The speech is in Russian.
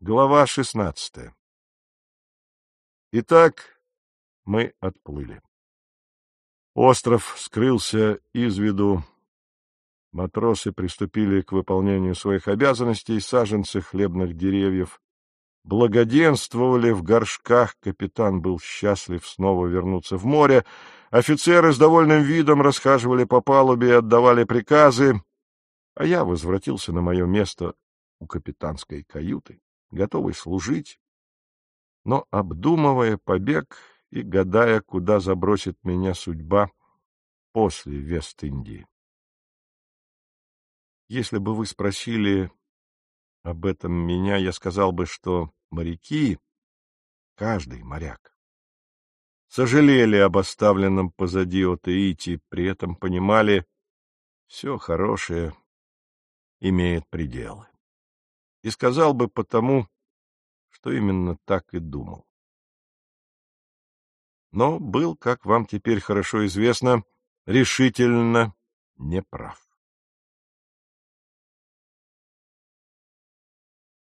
Глава 16. Итак, мы отплыли. Остров скрылся из виду. Матросы приступили к выполнению своих обязанностей, саженцы хлебных деревьев благоденствовали в горшках, капитан был счастлив снова вернуться в море, офицеры с довольным видом расхаживали по палубе и отдавали приказы, а я возвратился на мое место у капитанской каюты, готовый служить, но обдумывая побег и гадая, куда забросит меня судьба после Вест-Индии. Если бы вы спросили об этом меня, я сказал бы, что моряки, каждый моряк, сожалели об оставленном позади Отеити, при этом понимали, все хорошее имеет пределы. И сказал бы потому, что именно так и думал. Но был, как вам теперь хорошо известно, решительно неправ.